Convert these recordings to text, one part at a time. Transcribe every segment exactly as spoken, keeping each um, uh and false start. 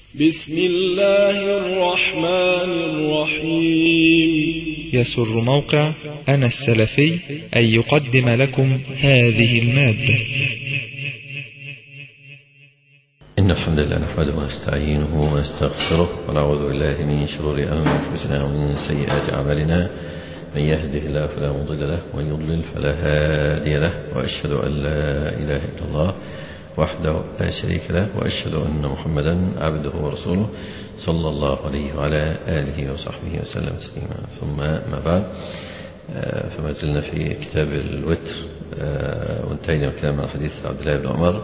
بسم الله الرحمن الرحيم. يسر موقع أنا السلفي أن يقدم لكم هذه المادة. إن الحمد لله نحمده ونستعينه ونستغفره ونعوذ بالله من شرور أنفسنا ومن سيئات أعمالنا، من يهده الله فلا مضل له ومن يضلل فلا هادي له، وأشهد أن لا إله إلا الله وحده لا شريك له، وأشهد أن محمدا عبده ورسوله صلى الله عليه وعلى آله وصحبه وسلم تسليما. ثم ما بعد، فما زلنا في كتاب الوتر وانتهينا من الكلام عن حديث عبد الله بن عمر،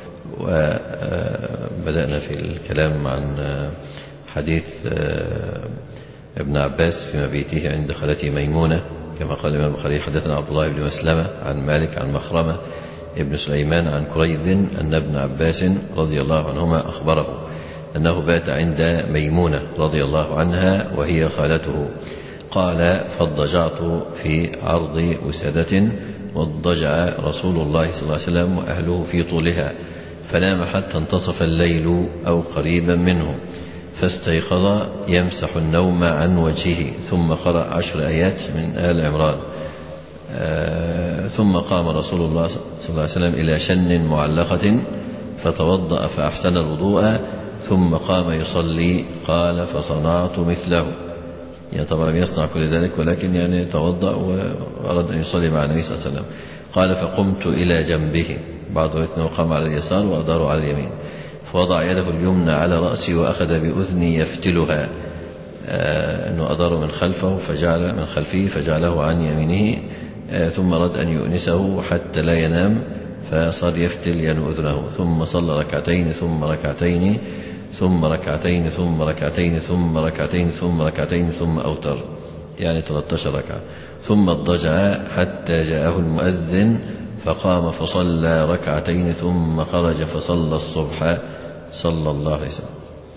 وبدأنا في الكلام عن حديث ابن عباس في مبيته عند خالته ميمونة، كما قال الإمام البخاري: حدثنا عبد الله بن مسلمة عن مالك عن مخرمة ابن سليمان عن كريب أن ابن عباس رضي الله عنهما أخبره أنه بات عند ميمونة رضي الله عنها وهي خالته. قال: فاضطجعت في عرض وسادة، واضطجع رسول الله صلى الله عليه وسلم وأهله في طولها، فنام حتى انتصف الليل أو قريبا منه، فاستيقظ يمسح النوم عن وجهه، ثم قرأ عشر آيات من آل عمران. آه ثم قام رسول الله صلى الله عليه وسلم إلى شن معلقة فتوضأ فأحسن الوضوء، ثم قام يصلي. قال: فصنعت مثله. يعني طبعا لم يصنع كل ذلك، ولكن يعني توضأ وأراد أن يصلي مع النبي صلى الله عليه وسلم. قال: فقمت إلى جنبه، بعض رواية قام على اليسار وأدار على اليمين، فوضع يده اليمنى على رأسي وأخذ بأذني يفتلها، آه أنه أدار من خلفه فجعل من خلفه فجعله عن يمينه، آه ثم رد أن يؤنسه حتى لا ينام، فصار يفتل ين أذنه، ثم صلى ركعتين ثم ركعتين ثم ركعتين ثم ركعتين ثم ركعتين ثم ركعتين ثم أوتر، يعني ثلاثة عشر ركعة. ثم اضطجع حتى جاءه المؤذن فقام فصلى ركعتين، ثم خرج فصلى الصبح صلى الله عليه وسلم.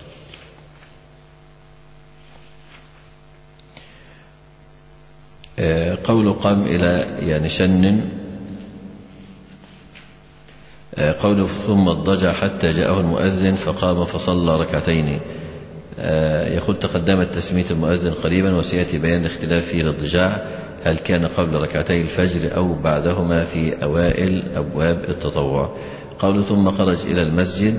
قوله قام إلى يعني شن، قوله ثم اضطجع حتى جاءه المؤذن فقام فصلى ركعتين، يقول: تقدمت تسمية المؤذن قريبا، وسيأتي بيان الاختلاف في الاضطجاع، هل كان قبل ركعتي الفجر أو بعدهما في أوائل أبواب التطوع. قوله ثم خرج إلى المسجد،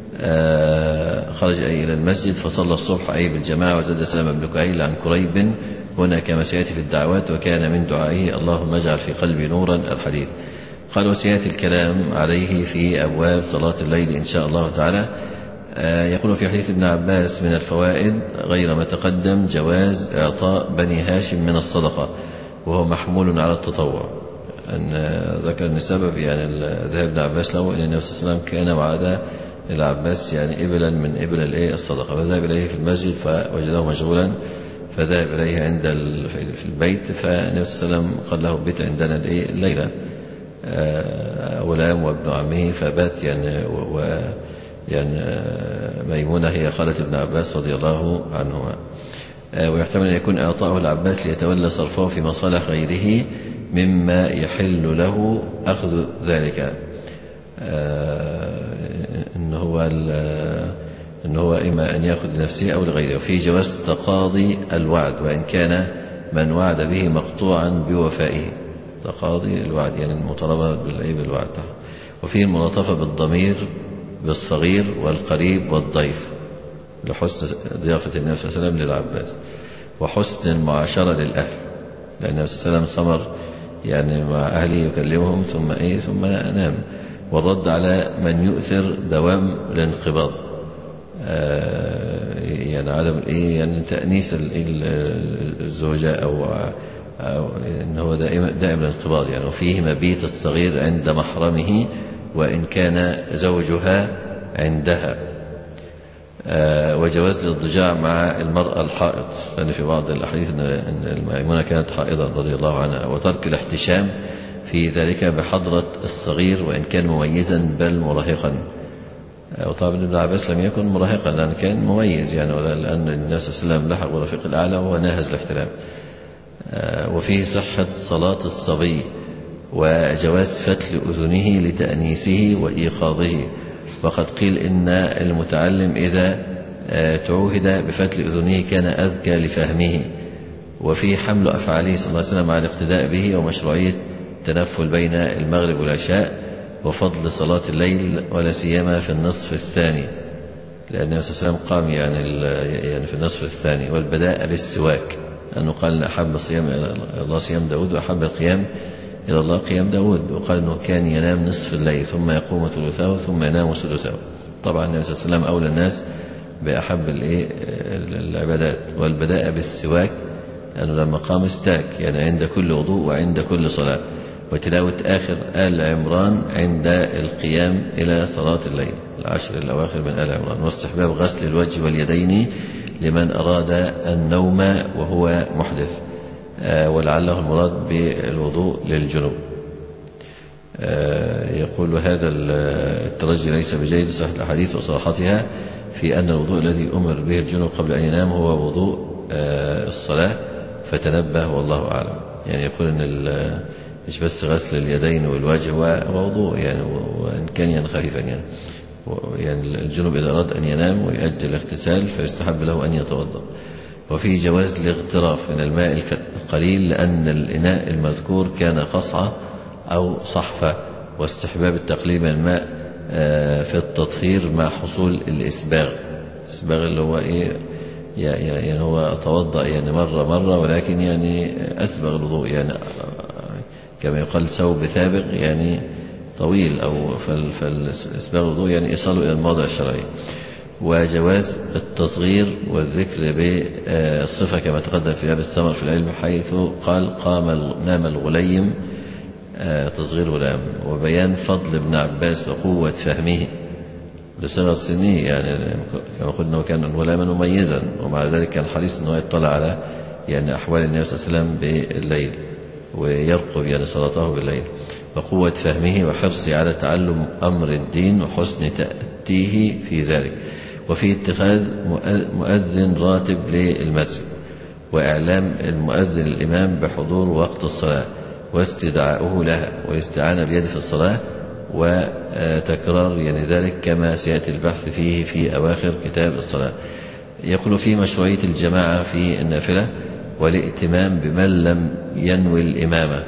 خرج أي إلى المسجد فصلى الصبح أي بالجماعة. وزاد سلمة بن كهيل عن كريب هنا كما سيأتي في الدعوات، وكان من دعائه: اللهم اجعل في قلبي نورا، الحديث. قال: وسيأتي الكلام عليه في أبواب صلاة الليل إن شاء الله تعالى. يقول في حديث ابن عباس من الفوائد غير ما تقدم جواز إعطاء بني هاشم من الصدقة، وهو محمول على التطوع. أن ذكر أن سبب يعني ذهاب ابن عباس له أن النبي صلى الله عليه وسلم كان وعد العباس يعني إبلا من إبل الإيه الصدقة، فذهب إليه في المسجد فوجده مشغولا، فذهب إليه عند في البيت، فالنبي صلى الله عليه وسلم قال له: بيت عندنا الليلة غلام وابن عمه، فبات يعني و يعني ميمونة هي خالة ابن عباس رضي الله عنهما. ويحتمل أن يكون إعطاؤه العباس ليتولى صرفه في مصالح غيره مما يحل له أخذ ذلك، إن هو إن هو إما أن يأخذ لنفسه أو لغيره. وفي جواز تقاضي الوعد، وإن كان من وعد به مقطوعا بوفائه، تقاضي الوعد يعني المطالبة بالوعد. وفيه الملاطفة بالضمير بالصغير والقريب والضيف لحسن ضيافة النبي صلى الله عليه وسلم للعباس، وحسن المعاشرة للأهل، لأن النبي صلى الله عليه وسلم صمر يعني مع أهله يكلمهم ثم إيه ثم نام. والرد على من يؤثر دوام الانقباض، آه يعني عدم الإيه يعني تأنيس الزوجة أو, أو إن هو دائم دائم الانقباض يعني. وفيه مبيت الصغير عند محرمه وإن كان زوجها عندها. آه وجواز الاضطجاع مع المرأة الحائض، لأن في بعض الأحاديث أن ميمونة كانت حائضا رضي الله عنها. وترك الاحتشام في ذلك بحضرة الصغير وإن كان مميزا بل مراهقا. آه وطبعا ابن عباس لم يكن مراهقا لأن كان مميز يعني، لأن الناس السلام لحق ورفيق الأعلى وهو ناهز الاحترام. آه وفيه صحة صلاة الصبي، وجواز فتل أذنه لتأنيسه وإيقاظه. وقد قيل إن المتعلم إذا تعوهد بفتل أذنه كان أذكى لفهمه. وفي حمل أفعاله صلى الله عليه وسلم على الاقتداء به ومشروعية التنفل بين المغرب والعشاء وفضل صلاة الليل ولا سيما في النصف الثاني، لأن النبي صلى الله عليه وسلم قام يعني يعني في النصف الثاني. والبداء بالسواك، أنه قال أحب الصيام إلى الله صيام داود وأحب القيام إلى الله قيام داود، وقال أنه كان ينام نصف الليل ثم يقوم ثلثه ثم ينام سدسه. طبعا النبي صلى الله عليه وسلم أولى الناس بأحب العبادات. والبداء بالسواك أنه لما قام استاك يعني عند كل وضوء وعند كل صلاة. وتلاوة آخر آل عمران عند القيام إلى صلاة الليل، العشر الأواخر من آل عمران. واستحباب غسل الوجه واليدين لمن أراد النوم وهو محدث، آه ولعله المراد بالوضوء للجنوب. آه يقول هذا الترجي ليس بجيد صحة الأحاديث وصراحتها في أن الوضوء الذي أمر به الجنوب قبل أن ينام هو وضوء آه الصلاة، فتنبه والله أعلم. يعني يقول أن مش بس غسل اليدين والوجه ووضوء يعني، وإن كان خفيفا يعني. يعني الجنوب إذا أراد أن ينام ويؤجل الاغتسال فيستحب له أن يتوضأ. وفي جواز الاغتراف من الماء القليل لأن الإناء المذكور كان قصعة أو صحفة، واستحباب التقليل من الماء في التطهير مع حصول الإسباغ. الإسباغ اللي هو إيه يعني هو توضأ يعني مرة مرة ولكن يعني أسبغ الوضوء، يعني كما يقال ثوب ثابغ يعني طويل، أو فالإسباغ الوضوء يعني إيصاله إلى الموضع الشرعي. وجواز التصغير والذكر بالصفة كما تقدم في باب الثمر في العلم، حيث قال قام نام الغليم تصغير غلام. وبيان فضل ابن عباس وقوة فهمه لصغر سنه، يعني كما قلنا أنه كان غلاما مميزا، ومع ذلك كان حريص أنه يطلع على يعني أحوال النبي صلى الله عليه وسلم بالليل ويرقب يعني صلاته بالليل. وقوة فهمه وحرصه على تعلم أمر الدين وحسن تأتيه في ذلك. وفي اتخاذ مؤذن راتب للمسجد، وإعلام المؤذن الإمام بحضور وقت الصلاة واستدعاؤه لها، والاستعانة بيده في الصلاة وتكرار يعني ذلك كما سيأتي البحث فيه في أواخر كتاب الصلاة. يقول في مشروعية الجماعة في النافلة والائتمام بمن لم ينوي الإمامة،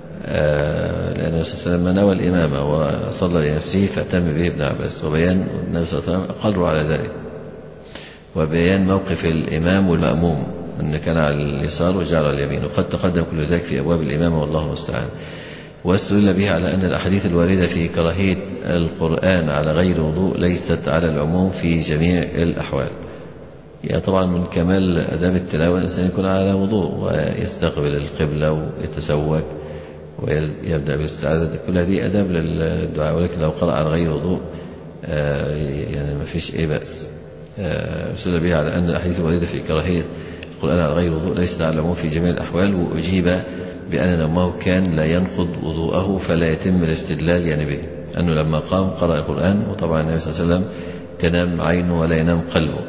آه لأن النبي صلى الله عليه وسلم نوى الإمامة وصلى لنفسه فأتم به ابن عباس، وبيان النبي صلى الله عليه وسلم أقروا على ذلك. وبيان موقف الإمام والمأموم أن كان على اليسار وجعل على اليمين، وقد تقدم كل ذلك في أبواب الإمامة والله المستعان. واستدل به على أن الأحاديث الواردة في كراهية القرآن على غير وضوء ليست على العموم في جميع الأحوال. يعني طبعا من كمال أداب التلاوة الإنسان يكون على وضوء ويستقبل القبلة ويتسوك ويبدأ بالاستعاذة، كل هذه أداب للدعاء. ولكن لو قرأ على غير وضوء آه يعني ما فيش أي بأس. استدل به على أن الأحاديث الواردة في كراهية القرآن على غير وضوء ليست على العموم في جميع الأحوال. وأجيب بأن نومه كان لا ينقض وضوءه فلا يتم الاستدلال يعني به، أنه لما قام قرأ القرآن، وطبعا النبي صلى الله عليه وسلم تنام عينه ولا ينام قلبه،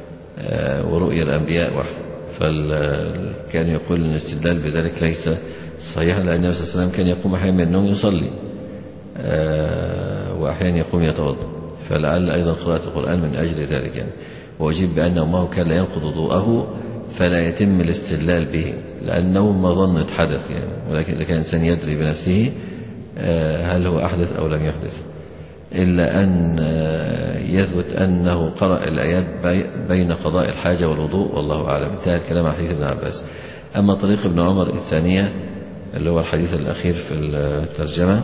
ورؤيا الأنبياء وحي، فكان يقول أن الاستدلال بذلك ليس صحيحا، لأن النبي صلى الله عليه وسلم كان يقوم أحيانا من النوم يصلي وأحيانا يقوم يتوضأ، فلعل أيضا قراءة القرآن من أجل ذلك يعني. وأجيب بأن نومه كان لا ينقض وضوءه فلا يتم الاستدلال به، لأن نوم مظنة حدث يعني، ولكن إذا كان الإنسان يدري بنفسه هل هو أحدث أو لم يحدث، إلا أن يثبت أنه قرأ الآيات بين قضاء الحاجة والوضوء والله أعلم. انتهى الكلام عن حديث ابن عباس. أما طريق ابن عمر الثانية اللي هو الحديث الأخير في الترجمة،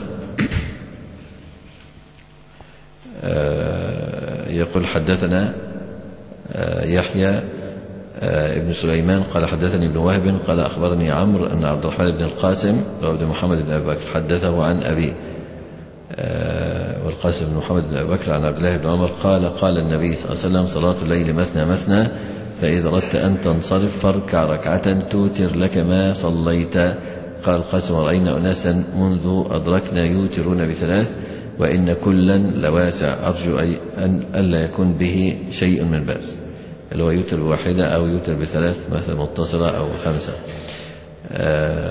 يقول حدثنا يحيى ابن سليمان قال حدثني ابن وهب قال أخبرني عمرو أن عبد الرحمن بن القاسم بن محمد بن أبي بكر حدثه عن أبيه، والقاسم بن محمد بن أبي بكر عن عبد الله بن عمر قال قال النبي صلى الله عليه وسلم صلاة الليل مثنى مثنى، فإذا أردت أن تنصرف فاركع ركعة توتر لك ما صليت. قال القاسم رأينا أناسا منذ أدركنا يوترون بثلاث وإن كلا لواسع، أرجو أن ألا يكون به شيء من بأس، اللي هو يوتر بواحدة أو يوتر بثلاث مثل متصلة أو خمسة.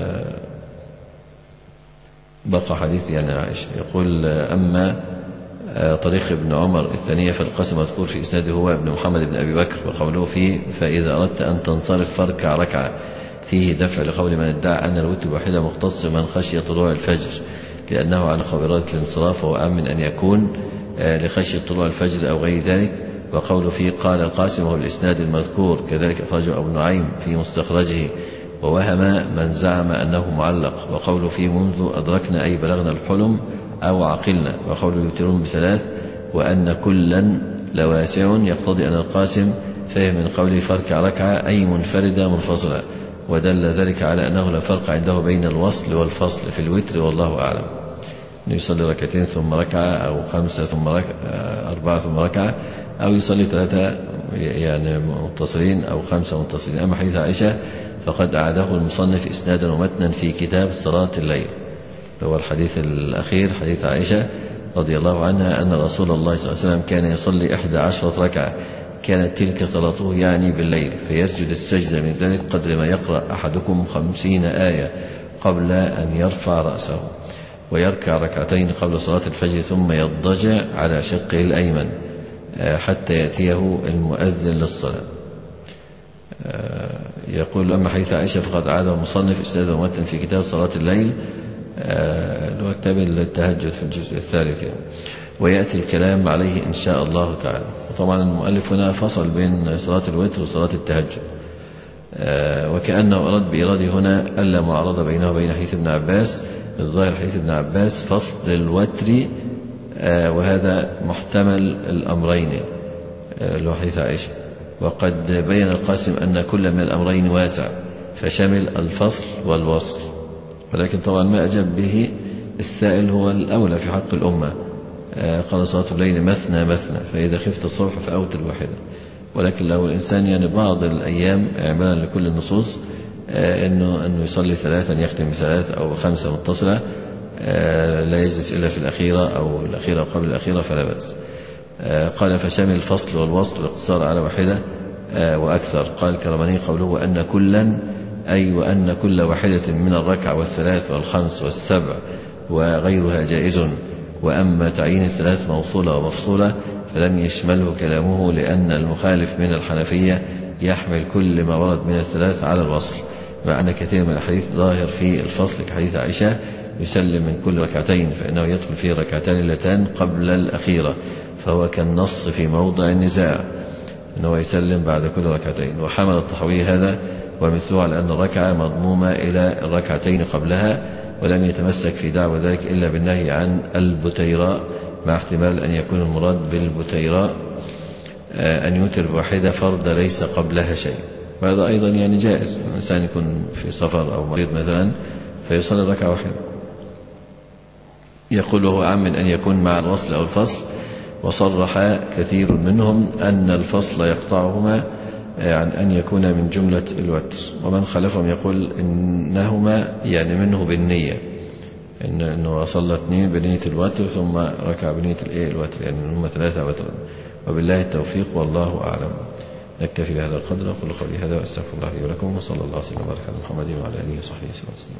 بقى حديث يعني عائشة يقول أما طريق ابن عمر الثانية فالقاسم مذكور في إسناده هو ابن محمد بن أبي بكر، وقوله فيه فإذا أردت أن تنصرف فاركع ركعة فيه دفع لقول من ادعى أن الوتر الوحيدة مختص من خشي طلوع الفجر، لأنه على خبرات الانصراف وهو أمن أن يكون لخشية طلوع الفجر أو غير ذلك. وقوله فيه قال القاسم هو الإسناد المذكور كذلك أخرجه أبو نعيم في مستخرجه ووهم من زعم أنه معلق. وقوله فيه منذ أدركنا أي بلغنا الحلم أو عقلنا. وقوله يوترون بثلاث وأن كلا لواسع يقتضي أن القاسم فهم من قوله فاركع ركعة أي منفردة منفصلة، ودل ذلك على أنه لا فرق عنده بين الوصل والفصل في الوتر والله أعلم، يصلي ركعتين ثم ركعة أو خمسة ثم ركعة أربعة ثم ركعة، أو يصلي ثلاثة يعني متصلين أو خمسة متصلين. أما حديث عائشة فقد أعاده المصنف إسنادا ومتنا في كتاب صلاة الليل، هو الحديث الأخير حديث عائشة رضي الله عنها أن رسول الله صلى الله عليه وسلم كان يصلي إحدى عشرة ركعة كانت تلك صلاته يعني بالليل، فيسجد السجدة من ذلك قدر ما يقرأ أحدكم خمسين آية قبل أن يرفع رأسه، ويركع ركعتين قبل صلاة الفجر ثم يضجع على شقه الأيمن حتى يأتيه المؤذن للصلاة. يقول أما حديث عائشة فقد عاد المصنف إسنادا ومتنا في كتاب صلاة الليل اللي هو كتاب التهجد في الجزء الثالث يعني. ويأتي الكلام عليه إن شاء الله تعالى. وطبعا المؤلف هنا فصل بين صلاة الوتر وصلاة التهجد، وكأنه أراد بإراده هنا ألا معارضة بينه وبين حديث ابن عباس. الظاهر حديث ابن عباس فصل الوتر، وهذا محتمل الأمرين اللي هو حديث عائشة. وقد بين القاسم أن كل من الأمرين واسع فشمل الفصل والوصل، ولكن طبعا ما أجاب به السائل هو الأولى في حق الأمة. قال صلاة الليل مثنى مثنى فإذا خفت الصبح فأوتر واحدة. ولكن لو الإنسان يعني بعض الأيام إعمالا لكل النصوص أنه, أنه يصلي ثلاثا يختم بثلاث أو خمسة متصلة لا يجلس إلا في الأخيرة أو الأخيرة قبل الأخيرة فلا بأس. قال فشمل الفصل والوصل والاقتصار على واحدة وأكثر. قال الكرماني قوله وأن كلا أي وأن كل واحدة من الركعة والثلاث والخمس والسبع وغيرها جائز. وأما تعيين الثلاث موصولة ومفصولة فلم يشمله كلامه، لأن المخالف من الحنفية يحمل كل ما ورد من الثلاث على الوصل، مع أن كثير من الحديث ظاهر في الفصل كحديث عائشة يسلم من كل ركعتين فإنه يدخل فيه ركعتان اللتان قبل الأخيرة، فهو كالنص في موضع النزاع أنه يسلم بعد كل ركعتين. وحمل الطحاوي هذا ومثله على أن الركعة مضمومة إلى الركعتين قبلها، ولم يتمسك في دعوة ذلك إلا بالنهي عن البتيراء، مع احتمال أن يكون المراد بالبتيراء أن يوتر بواحدة فرض ليس قبلها شيء. وهذا أيضا يعني جائز، الإنسان يكون في سفر أو مريض مثلا فيصلي ركعة واحدة. يقول هو عام من أن يكون مع الوصل أو الفصل، وصرح كثير منهم أن الفصل يقطعهما عن أن يكون من جملة الوتر، ومن خلفهم يقول إنهما يعني منه بالنية، إن إنه صلى اثنين بنية الوتر ثم ركع بنية الإيه الوتر، يعني هم ثلاثة وتر. وبالله التوفيق والله أعلم. نكتفي بهذا القدر. أقول قولي هذا وأستغفر الله لي ولكم، وصلى الله وسلم وبارك على محمد وعلى آله وصحبه وسلم.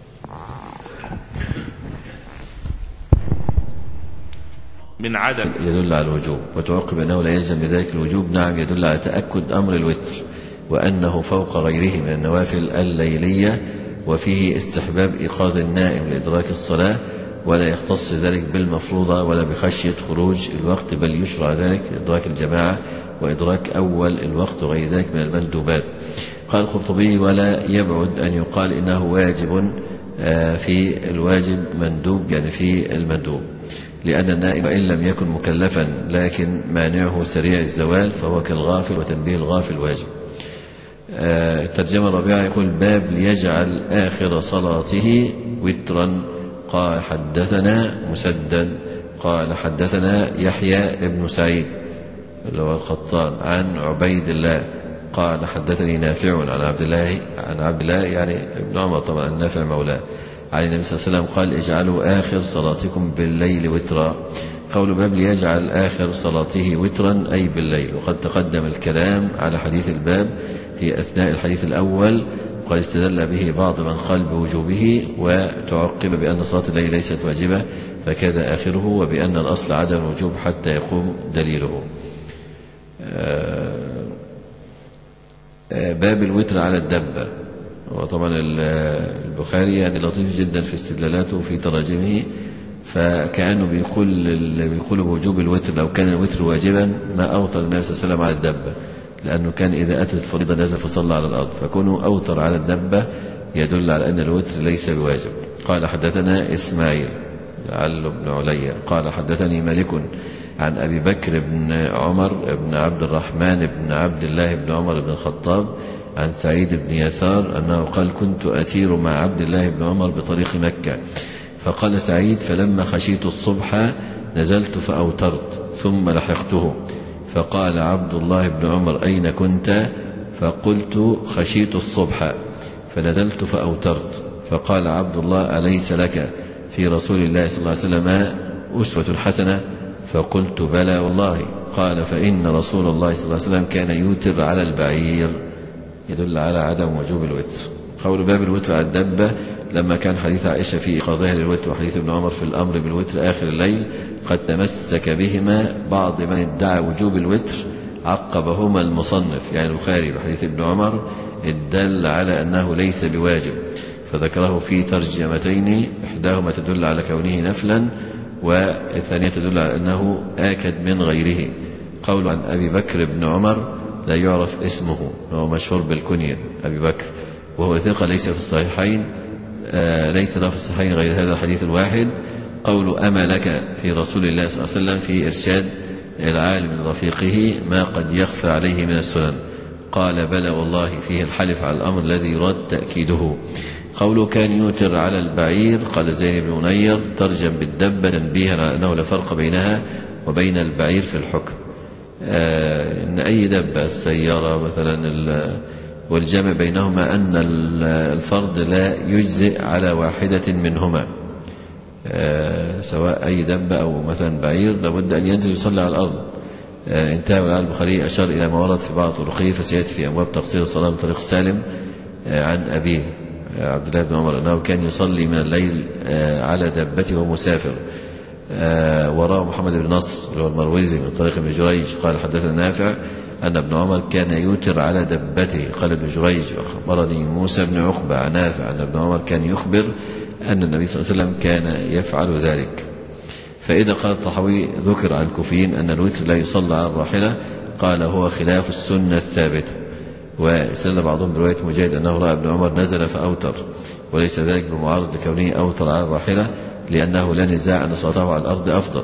من عدم يدل على الوجوب، وتوقب أنه لا يلزم بذلك الوجوب. نعم يدل على تأكد أمر الوتر وأنه فوق غيره من النوافل الليلية، وفيه استحباب إيقاظ النائم لإدراك الصلاة، ولا يختص ذلك بالمفروضة ولا بخشية خروج الوقت، بل يشرع ذلك لإدراك الجماعة وإدراك أول الوقت وغير ذلك من المندوبات. قال القرطبي ولا يبعد أن يقال إنه واجب في الواجب مندوب، يعني في المندوب، لأن النائم إن لم يكن مكلفا لكن مانعه سريع الزوال فهو كالغافل، وتنبيه الغافل واجب. الترجمة الرابعة يقول باب ليجعل آخر صلاته وترا. قال حدثنا مسدد قال حدثنا يحيى ابن سعيد اللي هو القطان عن عبيد الله قال حدثني نافع عن عبد الله عن عبد الله يعني ابن عمر طبعا النافع مولاه عن النبي صلى الله عليه وسلم قال اجعلوا آخر صلاتكم بالليل وترا. قول باب ليجعل آخر صلاته وترا أي بالليل، وقد تقدم الكلام على حديث الباب في أثناء الحديث الأول قد استدل به بعض من قال بوجوبه، وتعقب بأن صلاة الليل ليست واجبة فكذا آخره، وبأن الأصل عدم الوجوب حتى يقوم دليله. باب الوتر على الدبة. وطبعا البخاري يعني لطيف جدا في استدلالاته في تراجمه، فكأنه بيقول بيقول بوجوب الوتر لو كان الوتر واجبا ما أوتر النبي صلى الله عليه وسلم على الدبة، لأنه كان إذا أتت الفريضة نزل فصلى على الأرض، فكونه أوتر على الدبة يدل على أن الوتر ليس بواجب. قال حدثنا إسماعيل علي بن علي قال حدثني مالك عن أبي بكر بن عمر بن عبد الرحمن بن عبد الله بن عمر بن الخطاب عن سعيد بن يسار أنه قال كنت أسير مع عبد الله بن عمر بطريق مكة، فقال سعيد فلما خشيت الصبح نزلت فأوترت ثم لحقته، فقال عبد الله بن عمر أين كنت؟ فقلت خشيت الصبح فنزلت فأوترت، فقال عبد الله أليس لك في رسول الله صلى الله عليه وسلم أسوة حسنة؟ فقلت بلى والله. قال فإن رسول الله صلى الله عليه وسلم كان يوتر على البعير، يدل على عدم وجوب الوتر. قول باب الوتر على الدبة لما كان حديث عائشة في إيقاظها للوتر وحديث ابن عمر في الأمر بالوتر آخر الليل قد تمسك بهما بعض من ادعى وجوب الوتر عقبهما المصنف يعني البخاري بحديث ابن عمر الدل على أنه ليس بواجب، فذكره في ترجمتين، إحداهما تدل على كونه نفلا والثانية تدل على أنه آكد من غيره. قول عن أبي بكر بن عمر لا يعرف اسمه، هو مشهور بالكنية أبي بكر وهو ثقة ليس في الصحيحين، آه ليس له في الصحيحين غير هذا الحديث الواحد. قول أما لك في رسول الله صلى الله عليه وسلم في إرشاد العالم لرفيقه ما قد يخفى عليه من السنن، قال بلى والله فيه الحلف على الأمر الذي يراد تأكيده. قوله كان يوتر على البعير قال زين بن منير ترجم بالدبة تنبيها على أنه لا فرق بينها وبين البعير في الحكم، آه إن أي دبة السيارة مثلا والجمع بينهما أن الفرض لا يجزئ على واحدة منهما، آه سواء أي دبة أو مثلا بعير لابد أن ينزل يصلي على الأرض. آه انتهى العالم البخاري أشار إلى ما ورد في بعض طرقه فسيأتي في أبواب تقصير الصلاة من طريق سالم آه عن أبيه آه عبد الله بن عمر أنه كان يصلي من الليل آه على دبته وهو مسافر. آه وراه محمد بن نصر اللي هو المروزي من طريق ابن جريج قال حدثنا نافع أن ابن عمر كان يوتر على دبته. قال ابن جريج أخبرني موسى بن عقبة عن نافع أن ابن عمر كان يخبر أن النبي صلى الله عليه وسلم كان يفعل ذلك. فإذا قال الطحاوي ذكر عن الكوفيين أن الوتر لا يصلى على الراحلة قال هو خلاف السنة الثابتة، وسأل بعضهم برواية مجاهد أنه رأى ابن عمر نزل فأوتر، وليس ذلك بمعارض لكونه أوتر على الراحلة لأنه لا نزاع أن صلاته على الأرض أفضل،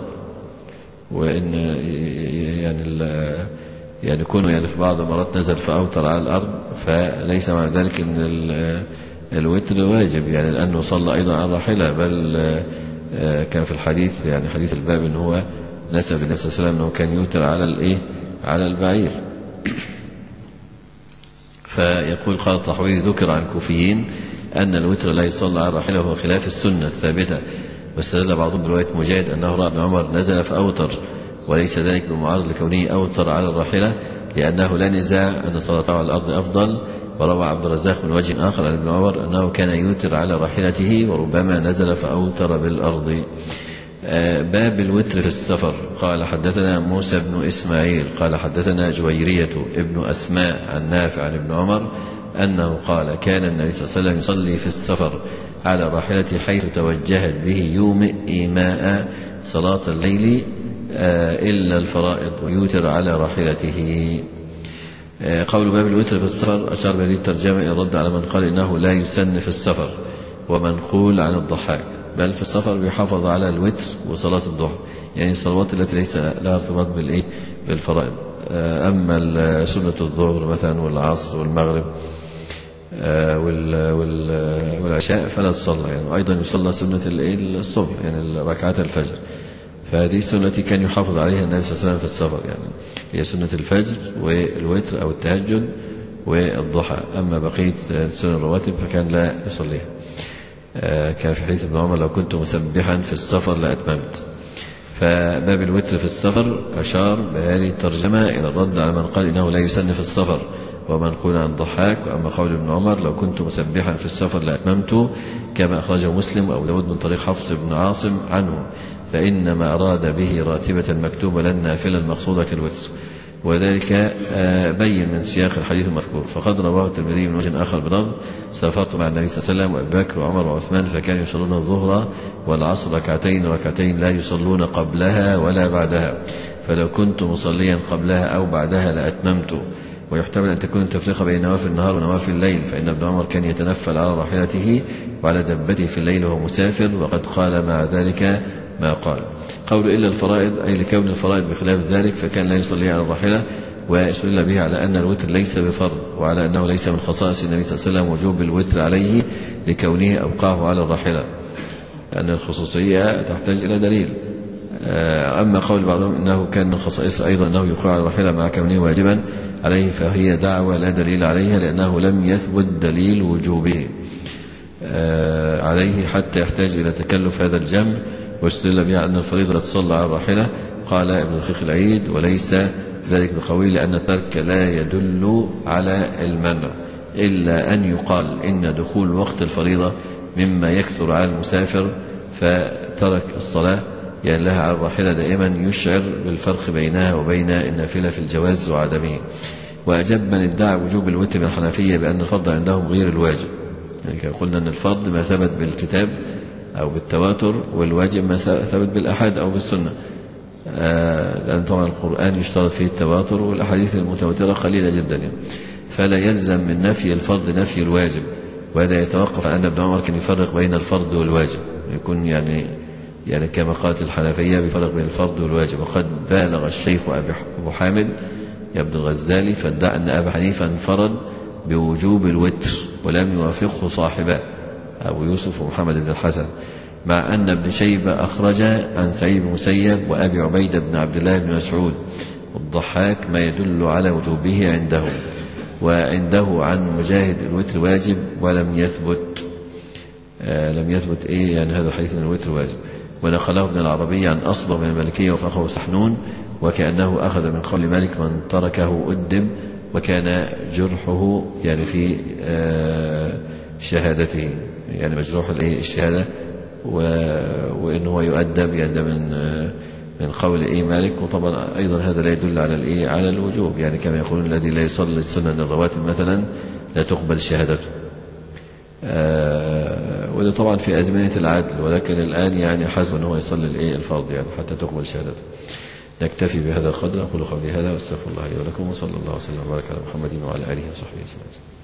وإن يعني يعني كونه يعني في بعض المرات نزل فأوتر على الأرض فليس مع ذلك أن الوتر واجب، يعني لأنه صلى أيضا على الراحلة، بل كان في الحديث يعني حديث الباب أنه هو نسب النبي صلى الله عليه وسلم أنه كان يوتر على الإيه على البعير. فيقول قال الطحاوي ذكر عن كوفيين أن الوتر لا يصلى على الراحلة وهو خلاف السنة الثابتة، واستدل بعضهم برواية مجاهد أنه رأى ابن عمر نزل فأوتر، وليس ذلك بمعارض لكونه أوتر على الراحلة لأنه لا نزاع أن صلاته على الأرض أفضل. وروى عبد الرزاق من وجه آخر عن ابن عمر أنه كان يوتر على راحلته وربما نزل فأوتر بالأرض. باب الوتر في السفر. قال حدثنا موسى بن إسماعيل قال حدثنا جويرية ابن أسماء عن نافع عن ابن عمر أنه قال كان النبي صلى الله عليه وسلم يصلي في السفر على راحلته حيث توجهت به يومئ إيماء صلاة الليل إلا الفرائض ويوتر على راحلته. قول باب الوتر في السفر أشار بهذه الترجمة إلى الرد على من قال إنه لا يسن في السفر ومنقول عن الضحاك، بل في السفر بيحافظ على الوتر وصلاة الضحى، يعني الصلوات التي ليس لها ارتباط بالإيه بالفرائض. أما سنة الظهر مثلا والعصر والمغرب والعشاء فلا تصلى، يعني وأيضا يصلى سنة الصبح يعني ركعات الفجر، فهذه السنة التي كان يحافظ عليها النبي صلى الله عليه وسلم في السفر، يعني هي سنة الفجر والوتر أو التهجد والضحى. أما بقية سنن الرواتب فكان لا يصليها. كان في حديث ابن عمر لو كنت مسبحا في السفر لأتممت. فباب الوتر في السفر أشار بهذه الترجمة إلى الرد على من قال إنه لا يسن في السفر ومنقول عن الضحاك. وأما قول ابن عمر لو كنت مسبحا في السفر لأتممت كما أخرجه مسلم وأبو داود من طريق حفص بن عاصم عنه، فإنما أراد به راتبة مكتوبة لن نافلة المقصودة كالوتر، وذلك بين من سياق الحديث المذكور. فقد رواه الترمذي من وجه آخر بلفظ سافرت مع النبي صلى الله عليه وسلم وأبي بكر وعمر وعثمان فكانوا يصلون الظهر والعصر ركعتين ركعتين لا يصلون قبلها ولا بعدها، فلو كنت مصليا قبلها أو بعدها لأتممت. ويحتمل أن تكون التفرقة بين نوافل النهار ونوافل الليل، فإن ابن عمر كان يتنفل على راحلته وعلى دبته في الليل وهو مسافر، وقد قال مع ذلك ما قال. قول إلا الفرائض أي لكون الفرائض بخلاف ذلك فكان لا يصلي على الراحلة، ويستدل به على أن الوتر ليس بفرض، وعلى أنه ليس من خصائص النبي صلى الله عليه وسلم وجوب الوتر عليه لكونه أبقاه على الراحلة، لأن الخصوصية تحتاج إلى دليل. أما قول بعضهم إنه كان من خصائص أيضا أنه يقع على الراحلة مع كونه واجبا عليه فهي دعوة لا دليل عليها، لأنه لم يثبت دليل وجوبه عليه حتى يحتاج إلى تكلف هذا الجمع. واستدل بها أن الفريضة لا تصلى على الراحلة، قال ابن دقيق العيد وليس ذلك بقوي، لأن الترك لا يدل على المنع، إلا أن يقال إن دخول وقت الفريضة مما يكثر على المسافر فترك الصلاة يعني لها على الراحلة دائما يشعر بالفرق بينها وبين النافلة في الجواز وعدمه. وأجب من ادعى وجوب الوتر من الحنفية بأن الفرض عندهم غير الواجب، يعني قلنا أن الفرض ما ثبت بالكتاب أو بالتواتر، والواجب ما ثبت بالأحاد أو بالسنة، آه لأن طبعا القرآن يشترط فيه التواتر والأحاديث المتواترة قليلة جدا يعني. فلا يلزم من نفي الفرض نفي الواجب، وهذا يتوقف على أن ابن عمر كان يفرق بين الفرض والواجب، يكون يعني يعني كما قالت الحنفية بفرق بين الفرض والواجب. وقد بالغ الشيخ أبو حامد يبدو الغزالي فادعى أن أبا حنيفة انفرد بوجوب الوتر ولم يوافقه صاحبه أبو يوسف ومحمد بن الحسن، مع أن ابن شيبة أخرج عن سعيد بن مسيب وأبي عبيدة بن عبد الله بن مسعود والضحاك ما يدل على وجوبه عنده، وعنده عن مجاهد الوتر واجب ولم يثبت آه لم يثبت إيه يعني هذا الحديث من الوتر واجب. ونقله ابن العربي عن أصبغ من المالكية وفقه سحنون، وكأنه أخذ من قول مالك من تركه أدب، وكان جرحه يعني في آه شهادته يعني مجروح الشهادة، وإنه يؤدب يعني من من قول إيه مالك. وطبعا أيضا هذا لا يدل على الإيه على الوجوب، يعني كما يقولون الذي لا يصلي السنن الرواتب مثلا لا تقبل شهادته، آه وده طبعا في أزمنة العدل، ولكن الآن يعني حسب أنه يصلي الإيه الفرض يعني حتى تقبل شهادته. نكتفي بهذا القدر، أقول قولي هذا واستغفر الله لي ولكم، وصلى الله وسلم وبارك على محمد وعلى آله وصحبه وسلم.